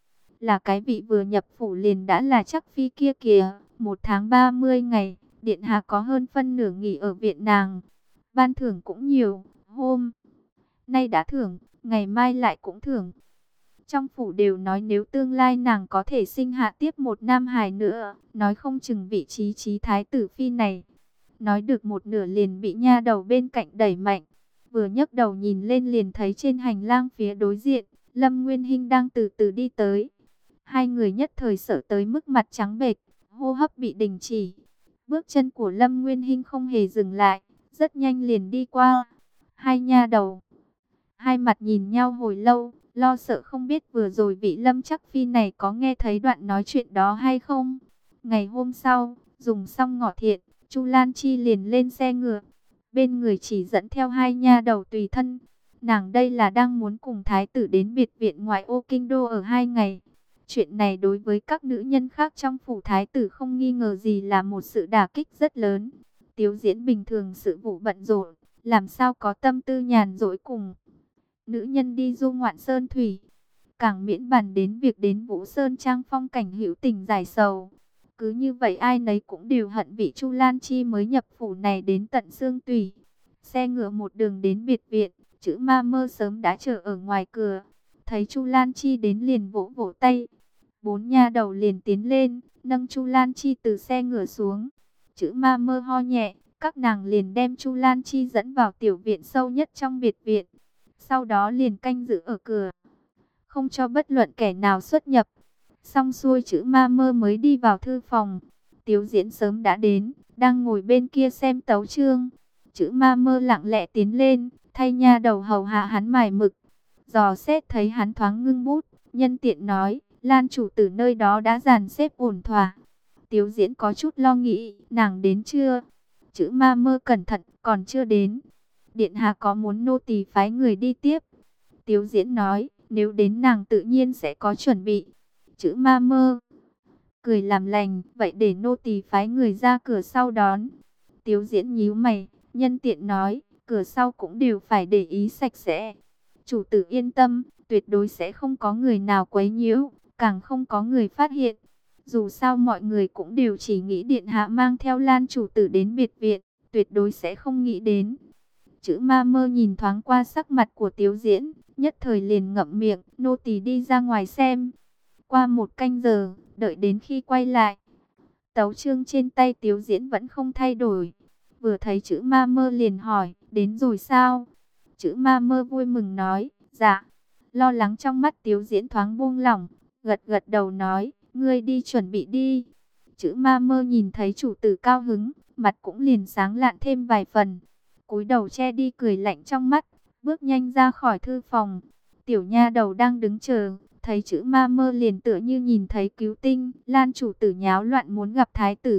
Là cái vị vừa nhập phủ liền đã là chắc phi kia kìa. Một tháng ba mươi ngày, điện hạ có hơn phân nửa nghỉ ở viện nàng. Ban thưởng cũng nhiều, hôm nay đã thưởng, ngày mai lại cũng thưởng. Trong phủ đều nói nếu tương lai nàng có thể sinh hạ tiếp một nam hài nữa, nói không chừng vị trí trí thái tử phi này. Nói được một nửa liền bị nha đầu bên cạnh đẩy mạnh. Vừa nhấc đầu nhìn lên liền thấy trên hành lang phía đối diện, Lâm Nguyên Hinh đang từ từ đi tới. Hai người nhất thời sợ tới mức mặt trắng bệch, hô hấp bị đình chỉ. Bước chân của Lâm Nguyên Hinh không hề dừng lại, rất nhanh liền đi qua. Hai nha đầu, hai mặt nhìn nhau hồi lâu, lo sợ không biết vừa rồi vị Lâm Chắc Phi này có nghe thấy đoạn nói chuyện đó hay không. Ngày hôm sau, dùng xong ngọ thiện, Chu Lan Chi liền lên xe ngựa. Bên người chỉ dẫn theo hai nha đầu tùy thân. Nàng đây là đang muốn cùng thái tử đến biệt viện ngoại ô kinh đô ở hai ngày. Chuyện này đối với các nữ nhân khác trong phủ thái tử không nghi ngờ gì là một sự đả kích rất lớn. Tiếu Diễn bình thường sự vụ bận rộn, làm sao có tâm tư nhàn rỗi cùng nữ nhân đi du ngoạn sơn thủy. Càng miễn bàn đến việc đến Vũ Sơn Trang phong cảnh hữu tình giải sầu. Cứ như vậy ai nấy cũng đều hận vị Chu Lan Chi mới nhập phủ này đến tận xương tủy. Xe ngựa một đường đến biệt viện, chữ ma mơ sớm đã chờ ở ngoài cửa. Thấy Chu Lan Chi đến liền vỗ vỗ tay. Bốn nha đầu liền tiến lên, nâng Chu Lan Chi từ xe ngựa xuống. Chữ ma mơ ho nhẹ, các nàng liền đem Chu Lan Chi dẫn vào tiểu viện sâu nhất trong biệt viện. Sau đó liền canh giữ ở cửa, không cho bất luận kẻ nào xuất nhập. Xong xuôi chữ ma mơ mới đi vào thư phòng. Tiếu Diễn sớm đã đến, đang ngồi bên kia xem tấu chương. Chữ ma mơ lặng lẽ tiến lên, thay nha đầu hầu hạ hắn mài mực. Dò xét thấy hắn thoáng ngưng bút, nhân tiện nói, Lan chủ tử nơi đó đã dàn xếp ổn thỏa. Tiếu Diễn có chút lo nghĩ, nàng đến chưa? Chữ ma mơ cẩn thận, còn chưa đến. Điện hạ có muốn nô tỳ phái người đi tiếp? Tiếu Diễn nói, nếu đến nàng tự nhiên sẽ có chuẩn bị. Chữ ma mơ cười làm lành, vậy để nô tỳ phái người ra cửa sau đón. Tiếu Diễn nhíu mày, nhân tiện nói, cửa sau cũng đều phải để ý sạch sẽ. Chủ tử yên tâm, tuyệt đối sẽ không có người nào quấy nhiễu, càng không có người phát hiện. Dù sao mọi người cũng đều chỉ nghĩ điện hạ mang theo Lan chủ tử đến biệt viện, tuyệt đối sẽ không nghĩ đến. Chữ ma mơ nhìn thoáng qua sắc mặt của Tiếu Diễn, nhất thời liền ngậm miệng, nô tỳ đi ra ngoài xem. Qua một canh giờ, đợi đến khi quay lại, tấu chương trên tay Tiếu Diễn vẫn không thay đổi. Vừa thấy chữ ma mơ liền hỏi, đến rồi sao? Chữ ma mơ vui mừng nói, dạ. Lo lắng trong mắt Tiếu Diễn thoáng buông lỏng, gật gật đầu nói, ngươi đi chuẩn bị đi. Chữ ma mơ nhìn thấy chủ tử cao hứng, mặt cũng liền sáng lạn thêm vài phần. Cúi đầu che đi cười lạnh trong mắt, bước nhanh ra khỏi thư phòng. Tiểu nha đầu đang đứng chờ, thấy chữ ma mơ liền tựa như nhìn thấy cứu tinh. Lan chủ tử nháo loạn muốn gặp thái tử.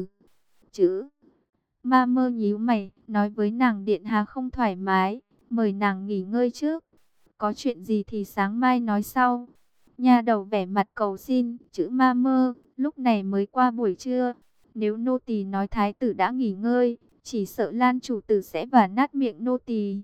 Chữ ma mơ nhíu mày, nói với nàng điện hạ không thoải mái, mời nàng nghỉ ngơi trước. Có chuyện gì thì sáng mai nói sau. Nha đầu vẻ mặt cầu xin, chữ ma mơ, lúc này mới qua buổi trưa. Nếu nô tỳ nói thái tử đã nghỉ ngơi, chỉ sợ Lan chủ tử sẽ vả nát miệng nô tỳ.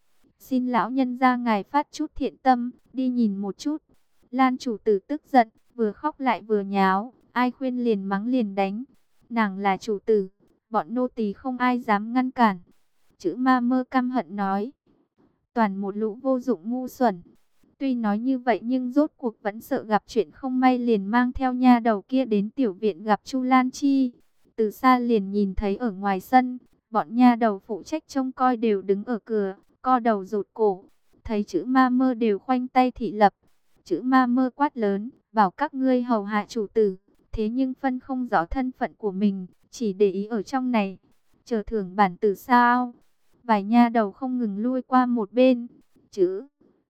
Xin lão nhân ra ngài phát chút thiện tâm, đi nhìn một chút. Lan chủ tử tức giận, vừa khóc lại vừa nháo, ai khuyên liền mắng liền đánh. Nàng là chủ tử, bọn nô tỳ không ai dám ngăn cản. Chữ ma mơ căm hận nói, toàn một lũ vô dụng ngu xuẩn. Tuy nói như vậy nhưng rốt cuộc vẫn sợ gặp chuyện không may, liền mang theo nha đầu kia đến tiểu viện gặp Chu Lan Chi. Từ xa liền nhìn thấy ở ngoài sân, bọn nha đầu phụ trách trông coi đều đứng ở cửa, co đầu rụt cổ. Thấy chữ ma mơ đều khoanh tay thị lập. Chữ ma mơ quát lớn, bảo các ngươi hầu hạ chủ tử. Thế nhưng phân không rõ thân phận của mình, chỉ để ý ở trong này. Chờ thưởng bản tử sao? Vài nha đầu không ngừng lui qua một bên. Chữ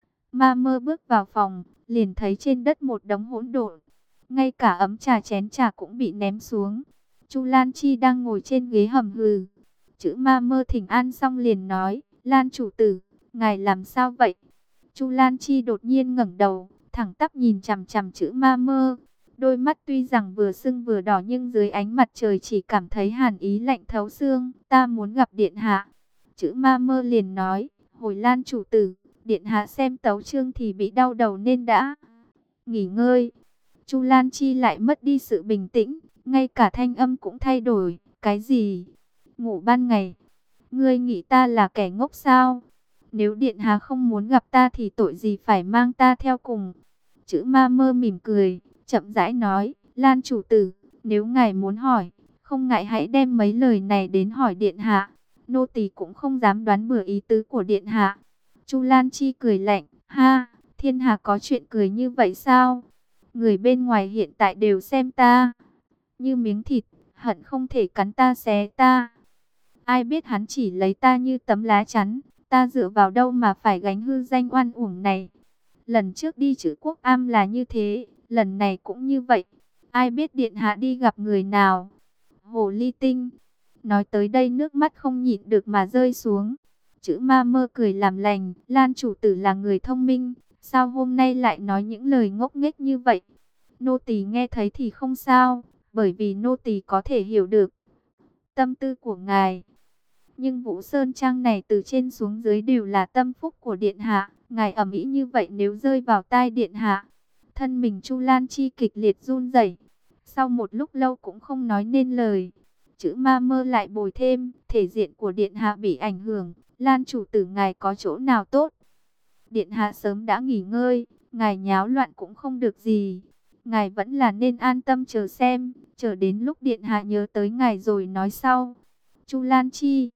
ma mơ bước vào phòng, liền thấy trên đất một đống hỗn độn. Ngay cả ấm trà chén trà cũng bị ném xuống. Chu Lan Chi đang ngồi trên ghế hầm hừ. Chữ ma mơ thỉnh an xong liền nói, Lan chủ tử, ngài làm sao vậy? Chu Lan Chi đột nhiên ngẩng đầu, thẳng tắp nhìn chằm chằm chữ ma mơ. Đôi mắt tuy rằng vừa sưng vừa đỏ nhưng dưới ánh mặt trời chỉ cảm thấy hàn ý lạnh thấu xương. Ta muốn gặp điện hạ. Chữ ma mơ liền nói, hồi Lan chủ tử, điện hạ xem tấu chương thì bị đau đầu nên đã nghỉ ngơi. Chu Lan Chi lại mất đi sự bình tĩnh, ngay cả thanh âm cũng thay đổi. Cái gì? Ngủ ban ngày? Ngươi nghĩ ta là kẻ ngốc sao? Nếu điện hạ không muốn gặp ta thì tội gì phải mang ta theo cùng? Chữ ma mơ mỉm cười, chậm rãi nói, Lan chủ tử, nếu ngài muốn hỏi, không ngại hãy đem mấy lời này đến hỏi điện hạ. Nô tỳ cũng không dám đoán bừa ý tứ của điện hạ. Chu Lan Chi cười lạnh, ha, thiên hạ có chuyện cười như vậy sao? Người bên ngoài hiện tại đều xem ta như miếng thịt, hận không thể cắn ta xé ta. Ai biết hắn chỉ lấy ta như tấm lá chắn, ta dựa vào đâu mà phải gánh hư danh oan uổng này. Lần trước đi chữ quốc am là như thế, lần này cũng như vậy. Ai biết điện hạ đi gặp người nào? Hồ ly tinh. Nói tới đây nước mắt không nhịn được mà rơi xuống. Chữ ma mơ cười làm lành, Lan chủ tử là người thông minh, sao hôm nay lại nói những lời ngốc nghếch như vậy? Nô tỳ nghe thấy thì không sao, bởi vì nô tỳ có thể hiểu được tâm tư của ngài. Nhưng Vũ Sơn Trang này từ trên xuống dưới đều là tâm phúc của điện hạ, ngài ầm ĩ như vậy nếu rơi vào tai điện hạ. Thân mình Chu Lan Chi kịch liệt run rẩy, sau một lúc lâu cũng không nói nên lời. Chữ ma mơ lại bồi thêm, thể diện của điện hạ bị ảnh hưởng, Lan chủ tử ngài có chỗ nào tốt? Điện hạ sớm đã nghỉ ngơi, ngài nháo loạn cũng không được gì. Ngài vẫn là nên an tâm chờ xem, chờ đến lúc điện hạ nhớ tới ngài rồi nói sau. Chu Lan Chi,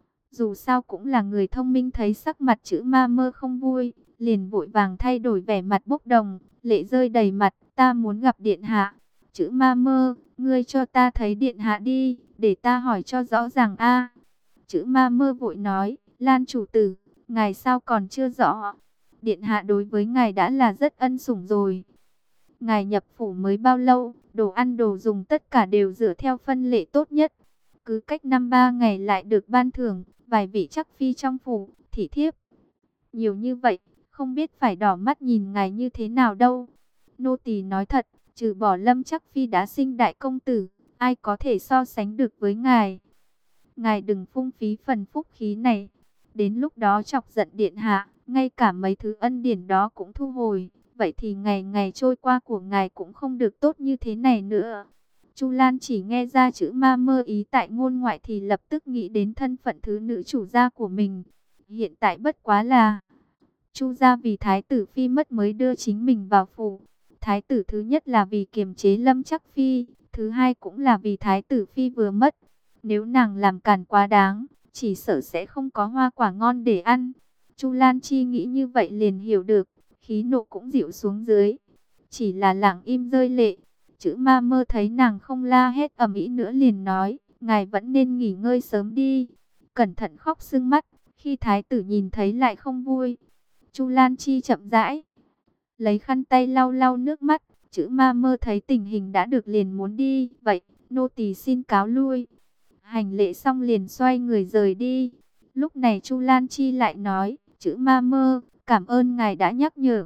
dù sao cũng là người thông minh, thấy sắc mặt chữ ma mơ không vui, liền vội vàng thay đổi vẻ mặt bốc đồng, lệ rơi đầy mặt, ta muốn gặp điện hạ. Chữ ma mơ, ngươi cho ta thấy điện hạ đi, để ta hỏi cho rõ ràng a. Chữ ma mơ vội nói, Lan chủ tử, ngài sao còn chưa rõ? Điện hạ đối với ngài đã là rất ân sủng rồi. Ngài nhập phủ mới bao lâu, đồ ăn đồ dùng tất cả đều dựa theo phân lệ tốt nhất. Cứ cách năm ba ngày lại được ban thưởng, vài vị chắc phi trong phủ, thị thiếp. Nhiều như vậy, không biết phải đỏ mắt nhìn ngài như thế nào đâu. Nô tỳ nói thật, trừ bỏ Lâm chắc phi đã sinh đại công tử, ai có thể so sánh được với ngài. Ngài đừng phung phí phần phúc khí này. Đến lúc đó chọc giận điện hạ, ngay cả mấy thứ ân điển đó cũng thu hồi. Vậy thì ngày ngày trôi qua của ngài cũng không được tốt như thế này nữa. Chu Lan chỉ nghe ra chữ ma mơ ý tại ngôn ngoại thì lập tức nghĩ đến thân phận thứ nữ chủ gia của mình. Hiện tại bất quá là Chu gia vì thái tử phi mất mới đưa chính mình vào phủ. Thái tử thứ nhất là vì kiềm chế Lâm chắc phi, thứ hai cũng là vì thái tử phi vừa mất. Nếu nàng làm càn quá đáng, chỉ sợ sẽ không có hoa quả ngon để ăn. Chu Lan Chi nghĩ như vậy liền hiểu được, khí nộ cũng dịu xuống dưới, chỉ là lặng im rơi lệ. Chữ ma mơ thấy nàng không la hét ầm ĩ nữa liền nói, ngài vẫn nên nghỉ ngơi sớm đi. Cẩn thận khóc sưng mắt, khi thái tử nhìn thấy lại không vui. Chu Lan Chi chậm rãi lấy khăn tay lau lau nước mắt. Chữ ma mơ thấy tình hình đã được liền muốn đi, vậy nô tỳ xin cáo lui. Hành lễ xong liền xoay người rời đi. Lúc này Chu Lan Chi lại nói, chữ ma mơ, cảm ơn ngài đã nhắc nhở.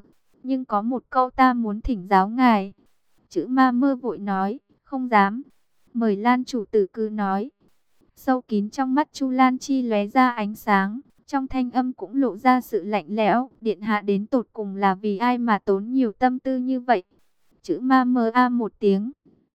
nhưng có một câu ta muốn thỉnh giáo ngài. Chữ Ma Mơ vội nói, không dám. Mời Lan chủ tử cứ nói. Sâu kín trong mắt Chu Lan Chi lóe ra ánh sáng, trong thanh âm cũng lộ ra sự lạnh lẽo. Điện hạ đến tột cùng là vì ai mà tốn nhiều tâm tư như vậy? Chữ Ma Mơ a một tiếng,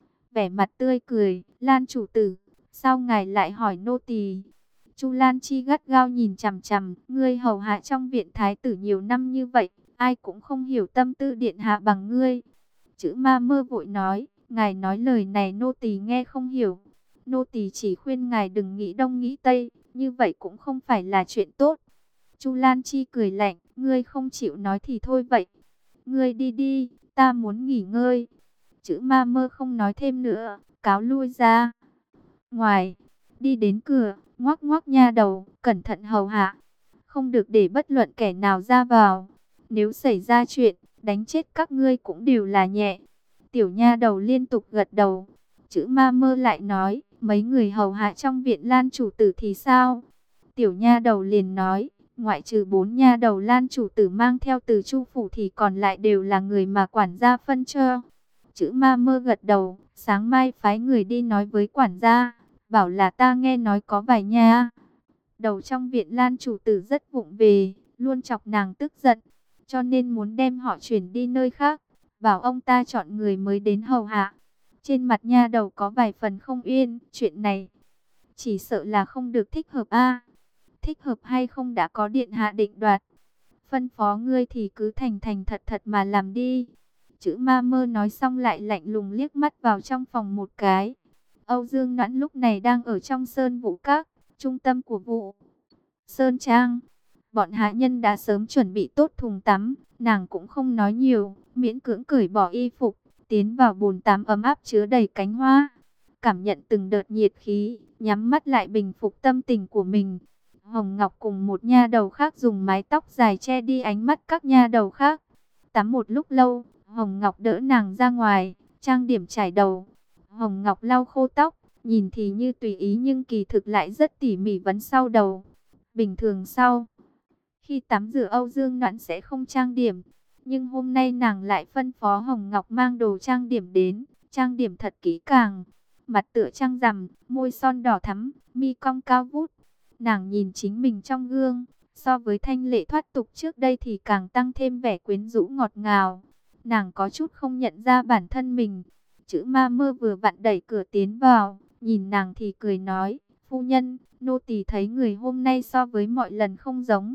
vẻ mặt tươi cười, Lan chủ tử, sao ngài lại hỏi nô tỳ? Chu Lan Chi gắt gao nhìn chằm chằm, ngươi hầu hạ trong viện thái tử nhiều năm như vậy, ai cũng không hiểu tâm tư điện hạ bằng ngươi. Chữ Ma Mơ vội nói, ngài nói lời này nô tỳ nghe không hiểu. Nô tỳ chỉ khuyên ngài đừng nghĩ đông nghĩ tây, như vậy cũng không phải là chuyện tốt. Chu Lan Chi cười lạnh, ngươi không chịu nói thì thôi vậy. Ngươi đi đi, ta muốn nghỉ ngơi. Chữ Ma Mơ không nói thêm nữa, cáo lui ra ngoài, đi đến cửa, ngoắc ngoắc nha đầu, cẩn thận hầu hạ, không được để bất luận kẻ nào ra vào. Nếu xảy ra chuyện, đánh chết các ngươi cũng đều là nhẹ. Tiểu nha đầu liên tục gật đầu. Chữ Ma Mơ lại nói, mấy người hầu hạ trong viện Lan chủ tử thì sao? Tiểu nha đầu liền nói, ngoại trừ bốn nha đầu Lan chủ tử mang theo từ Chu phủ thì còn lại đều là người mà quản gia phân cho. Chữ Ma Mơ gật đầu, sáng mai phái người đi nói với quản gia, bảo là ta nghe nói có vài nha đầu trong viện Lan chủ tử rất vụng về, luôn chọc nàng tức giận, cho nên muốn đem họ chuyển đi nơi khác, bảo ông ta chọn người mới đến hầu hạ. Trên mặt nha đầu có vài phần không yên, chuyện này chỉ sợ là không được thích hợp a. Thích hợp hay không đã có điện hạ định đoạt. Phân phó ngươi thì cứ thành thành thật thật mà làm đi. Chữ Ma Mơ nói xong lại lạnh lùng liếc mắt vào trong phòng một cái. Âu Dương Noãn lúc này đang ở trong Sơn Vũ Các, trung tâm của vụ Sơn Trang. Bọn hạ nhân đã sớm chuẩn bị tốt thùng tắm, nàng cũng không nói nhiều, miễn cưỡng cởi bỏ y phục, tiến vào bồn tắm ấm áp chứa đầy cánh hoa. Cảm nhận từng đợt nhiệt khí, nhắm mắt lại bình phục tâm tình của mình. Hồng Ngọc cùng một nha đầu khác dùng mái tóc dài che đi ánh mắt các nha đầu khác. Tắm một lúc lâu, Hồng Ngọc đỡ nàng ra ngoài, trang điểm chải đầu. Hồng Ngọc lau khô tóc, nhìn thì như tùy ý nhưng kỳ thực lại rất tỉ mỉ vấn sau đầu. Bình thường sau khi tắm rửa Âu Dương Noãn sẽ không trang điểm, nhưng hôm nay nàng lại phân phó Hồng Ngọc mang đồ trang điểm đến, trang điểm thật kỹ càng. Mặt tựa trăng rằm, môi son đỏ thắm, mi cong cao vút. Nàng nhìn chính mình trong gương, so với thanh lệ thoát tục trước đây thì càng tăng thêm vẻ quyến rũ ngọt ngào. Nàng có chút không nhận ra bản thân mình. Chữ Ma Mơ vừa vặn đẩy cửa tiến vào, nhìn nàng thì cười nói, phu nhân, nô tỳ thấy người hôm nay so với mọi lần không giống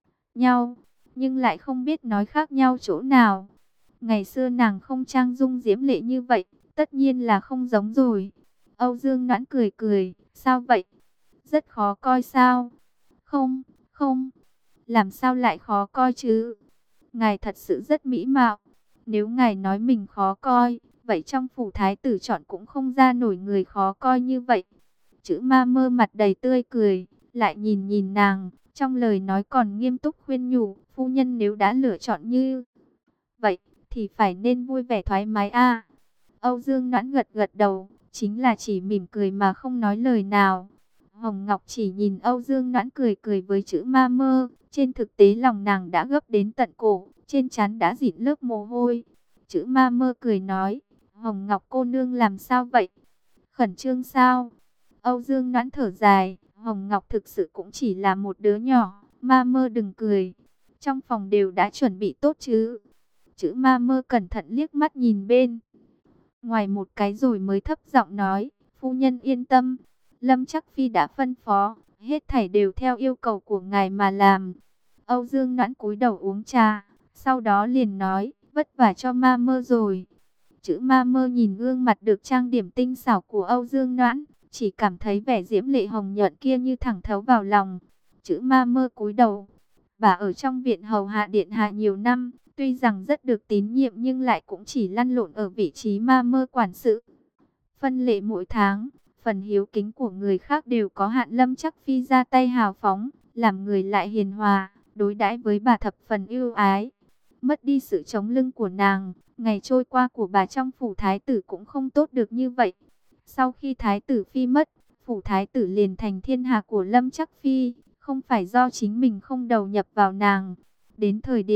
nhau, nhưng lại không biết nói khác nhau chỗ nào. Ngày xưa nàng không trang dung diễm lệ như vậy, tất nhiên là không giống rồi. Âu Dương Noãn cười cười, sao vậy? Rất khó coi sao? Không, không, làm sao lại khó coi chứ? Ngài thật sự rất mỹ mạo. Nếu ngài nói mình khó coi, vậy trong phủ thái tử chọn cũng không ra nổi người khó coi như vậy. Chữ Ma Mơ mặt đầy tươi cười, lại nhìn nhìn nàng, trong lời nói còn nghiêm túc khuyên nhủ, phu nhân nếu đã lựa chọn như vậy, thì phải nên vui vẻ thoải mái a. Âu Dương Noãn gật gật đầu, chính là chỉ mỉm cười mà không nói lời nào. Hồng Ngọc chỉ nhìn Âu Dương Noãn cười cười với chữ Ma Mơ, trên thực tế lòng nàng đã gấp đến tận cổ, trên trán đã dịn lớp mồ hôi. Chữ Ma Mơ cười nói, Hồng Ngọc cô nương làm sao vậy? Khẩn trương sao? Âu Dương Noãn thở dài, Hồng Ngọc thực sự cũng chỉ là một đứa nhỏ, Ma Mơ đừng cười. Trong phòng đều đã chuẩn bị tốt chứ? Chữ Ma Mơ cẩn thận liếc mắt nhìn bên ngoài một cái rồi mới thấp giọng nói, phu nhân yên tâm, Lâm Chắc Phi đã phân phó, hết thảy đều theo yêu cầu của ngài mà làm. Âu Dương Noãn cúi đầu uống trà, sau đó liền nói, vất vả cho Ma Mơ rồi. Chữ Ma Mơ nhìn gương mặt được trang điểm tinh xảo của Âu Dương Noãn, chỉ cảm thấy vẻ diễm lệ hồng nhuận kia như thẳng thấu vào lòng. Chữ Ma Mơ cúi đầu, bà ở trong viện hầu hạ điện hạ nhiều năm, tuy rằng rất được tín nhiệm nhưng lại cũng chỉ lăn lộn ở vị trí Ma Mơ quản sự. Phân lệ mỗi tháng, phần hiếu kính của người khác đều có hạn. Lâm Chắc Phi ra tay hào phóng, làm người lại hiền hòa, đối đãi với bà thập phần ưu ái. Mất đi sự chống lưng của nàng, ngày trôi qua của bà trong phủ thái tử cũng không tốt được như vậy. Sau khi thái tử Phi mất, phủ thái tử liền thành thiên hạ của Lâm Chắc Phi, không phải do chính mình không đầu nhập vào nàng. Đến thời điểm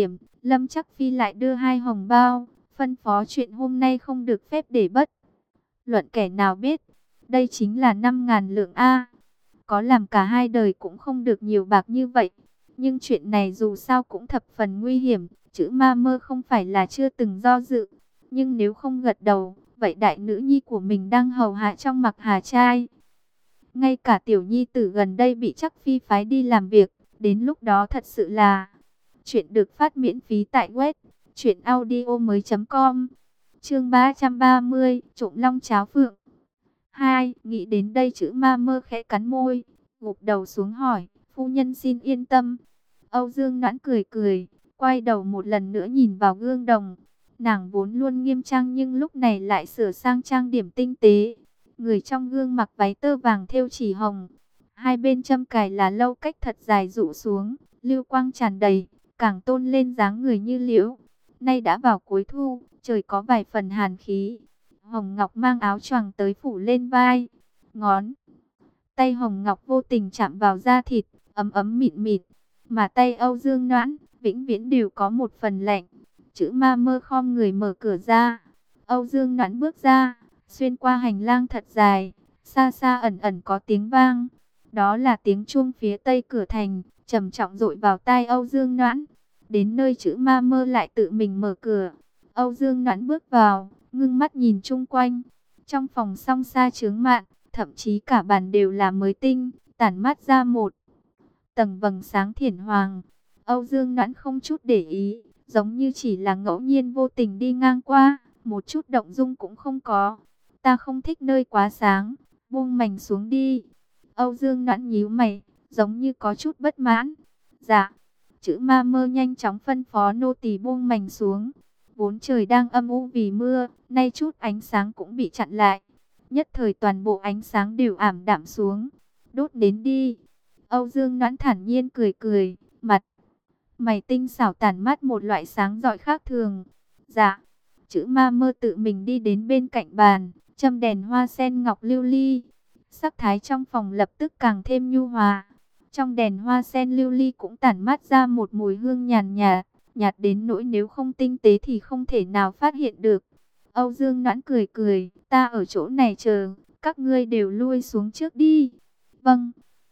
Lâm Chắc Phi lại đưa hai hồng bao, phân phó chuyện hôm nay không được phép để bất luận kẻ nào biết. Đây chính là năm ngàn lượng A. Có làm cả hai đời cũng không được nhiều bạc như vậy. Nhưng chuyện này dù sao cũng thập phần nguy hiểm. Chữ Ma Mơ không phải là chưa từng do dự. Nhưng nếu không gật đầu, vậy đại nữ nhi của mình đang hầu hạ trong Mặc Hà trai. Ngay cả tiểu nhi tử gần đây bị Chắc Phi phái đi làm việc. Đến lúc đó thật sự là... Chuyện được phát miễn phí tại web truyện audio mới chấm com. Chương ba trăm ba mươi, trộm long cháo phượng. Hai, nghĩ đến đây chữ Ma Mơ khẽ cắn môi, gục đầu xuống hỏi, phu nhân xin yên tâm. Âu Dương Noãn cười cười, quay đầu một lần nữa nhìn vào gương đồng. Nàng vốn luôn nghiêm trang nhưng lúc này lại sửa sang trang điểm tinh tế. Người trong gương mặc váy tơ vàng thêu chỉ hồng. Hai bên châm cài là lâu cách thật dài rũ xuống, lưu quang tràn đầy, càng tôn lên dáng người như liễu. Nay đã vào cuối thu, trời có vài phần hàn khí. Hồng Ngọc mang áo choàng tới phủ lên vai, ngón tay Hồng Ngọc vô tình chạm vào da thịt, ấm ấm mịn mịt, mà tay Âu Dương Noãn vĩnh viễn đều có một phần lạnh. Chữ Ma Mơ khom người mở cửa ra, Âu Dương Noãn bước ra, xuyên qua hành lang thật dài, xa xa ẩn ẩn có tiếng vang, đó là tiếng chuông phía tây cửa thành, trầm trọng dội vào tai Âu Dương Noãn. Đến nơi chữ Ma Mơ lại tự mình mở cửa, Âu Dương Noãn bước vào, ngưng mắt nhìn chung quanh. Trong phòng song sa chướng mạn, thậm chí cả bàn đều là mới tinh, tản mát ra một tầng vầng sáng thiển hoàng. Âu Dương Noãn không chút để ý, giống như chỉ là ngẫu nhiên vô tình đi ngang qua, một chút động dung cũng không có. Ta không thích nơi quá sáng, buông mành xuống đi. Âu Dương Noãn nhíu mày, giống như có chút bất mãn. Dạ. Chữ Ma Mơ nhanh chóng phân phó nô tỳ buông mành xuống. Vốn trời đang âm u vì mưa, nay chút ánh sáng cũng bị chặn lại. Nhất thời toàn bộ ánh sáng đều ảm đạm xuống. Đốt đến đi. Âu Dương Noãn thản nhiên cười cười, mặt mày tinh xảo tản mát một loại sáng rọi khác thường. Dạ. Chữ Ma Mơ tự mình đi đến bên cạnh bàn, châm đèn hoa sen ngọc lưu ly. Sắc thái trong phòng lập tức càng thêm nhu hòa. Trong đèn hoa sen lưu ly cũng tản mát ra một mùi hương nhàn nhạt, nhạt đến nỗi nếu không tinh tế thì không thể nào phát hiện được. Âu Dương Noãn cười cười, ta ở chỗ này chờ, các ngươi đều lui xuống trước đi. Vâng.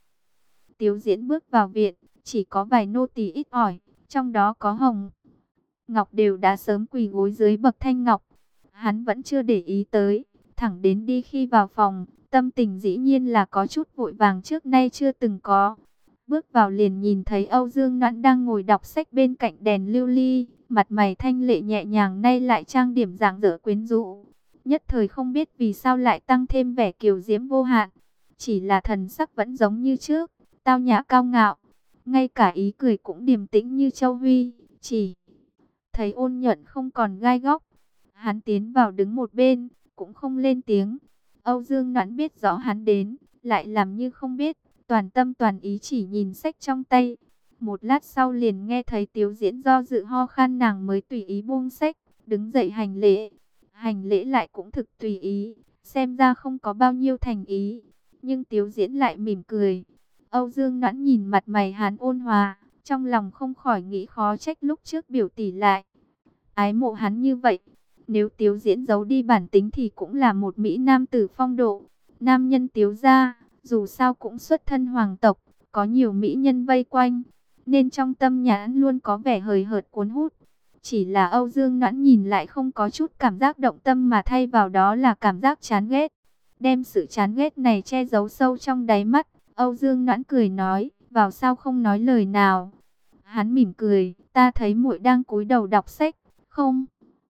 Tiếu Diễn bước vào viện, chỉ có vài nô tỳ ít ỏi, trong đó có Hồng Ngọc đều đã sớm quỳ gối dưới bậc thanh ngọc. Hắn vẫn chưa để ý tới, thẳng đến đi khi vào phòng, tâm tình dĩ nhiên là có chút vội vàng trước nay chưa từng có. Bước vào liền nhìn thấy Âu Dương Noãn đang ngồi đọc sách bên cạnh đèn lưu ly, mặt mày thanh lệ nhẹ nhàng, nay lại trang điểm rạng rỡ quyến rũ. Nhất thời không biết vì sao lại tăng thêm vẻ kiều diễm vô hạn, chỉ là thần sắc vẫn giống như trước, tao nhã cao ngạo, ngay cả ý cười cũng điềm tĩnh như Châu Huy, chỉ thấy ôn nhuận không còn gai góc. Hắn tiến vào đứng một bên, cũng không lên tiếng. Âu Dương Noãn biết rõ hắn đến, lại làm như không biết, toàn tâm toàn ý chỉ nhìn sách trong tay. Một lát sau liền nghe thấy Tiếu Diễn do dự ho khan, nàng mới tùy ý buông sách, đứng dậy hành lễ. Hành lễ lại cũng thực tùy ý, xem ra không có bao nhiêu thành ý. Nhưng Tiếu Diễn lại mỉm cười. Âu Dương Noãn nhìn mặt mày hắn ôn hòa, trong lòng không khỏi nghĩ khó trách lúc trước biểu tỷ lại ái mộ hắn như vậy. Nếu Tiếu Diễn giấu đi bản tính thì cũng là một mỹ nam tử phong độ. Nam nhân Tiếu gia, dù sao cũng xuất thân hoàng tộc, có nhiều mỹ nhân vây quanh, nên trong tâm nhãn luôn có vẻ hời hợt cuốn hút. Chỉ là Âu Dương Noãn nhìn lại không có chút cảm giác động tâm, mà thay vào đó là cảm giác chán ghét. Đem sự chán ghét này che giấu sâu trong đáy mắt, Âu Dương Noãn cười nói, vào sao không nói lời nào. Hắn mỉm cười, ta thấy muội đang cúi đầu đọc sách, không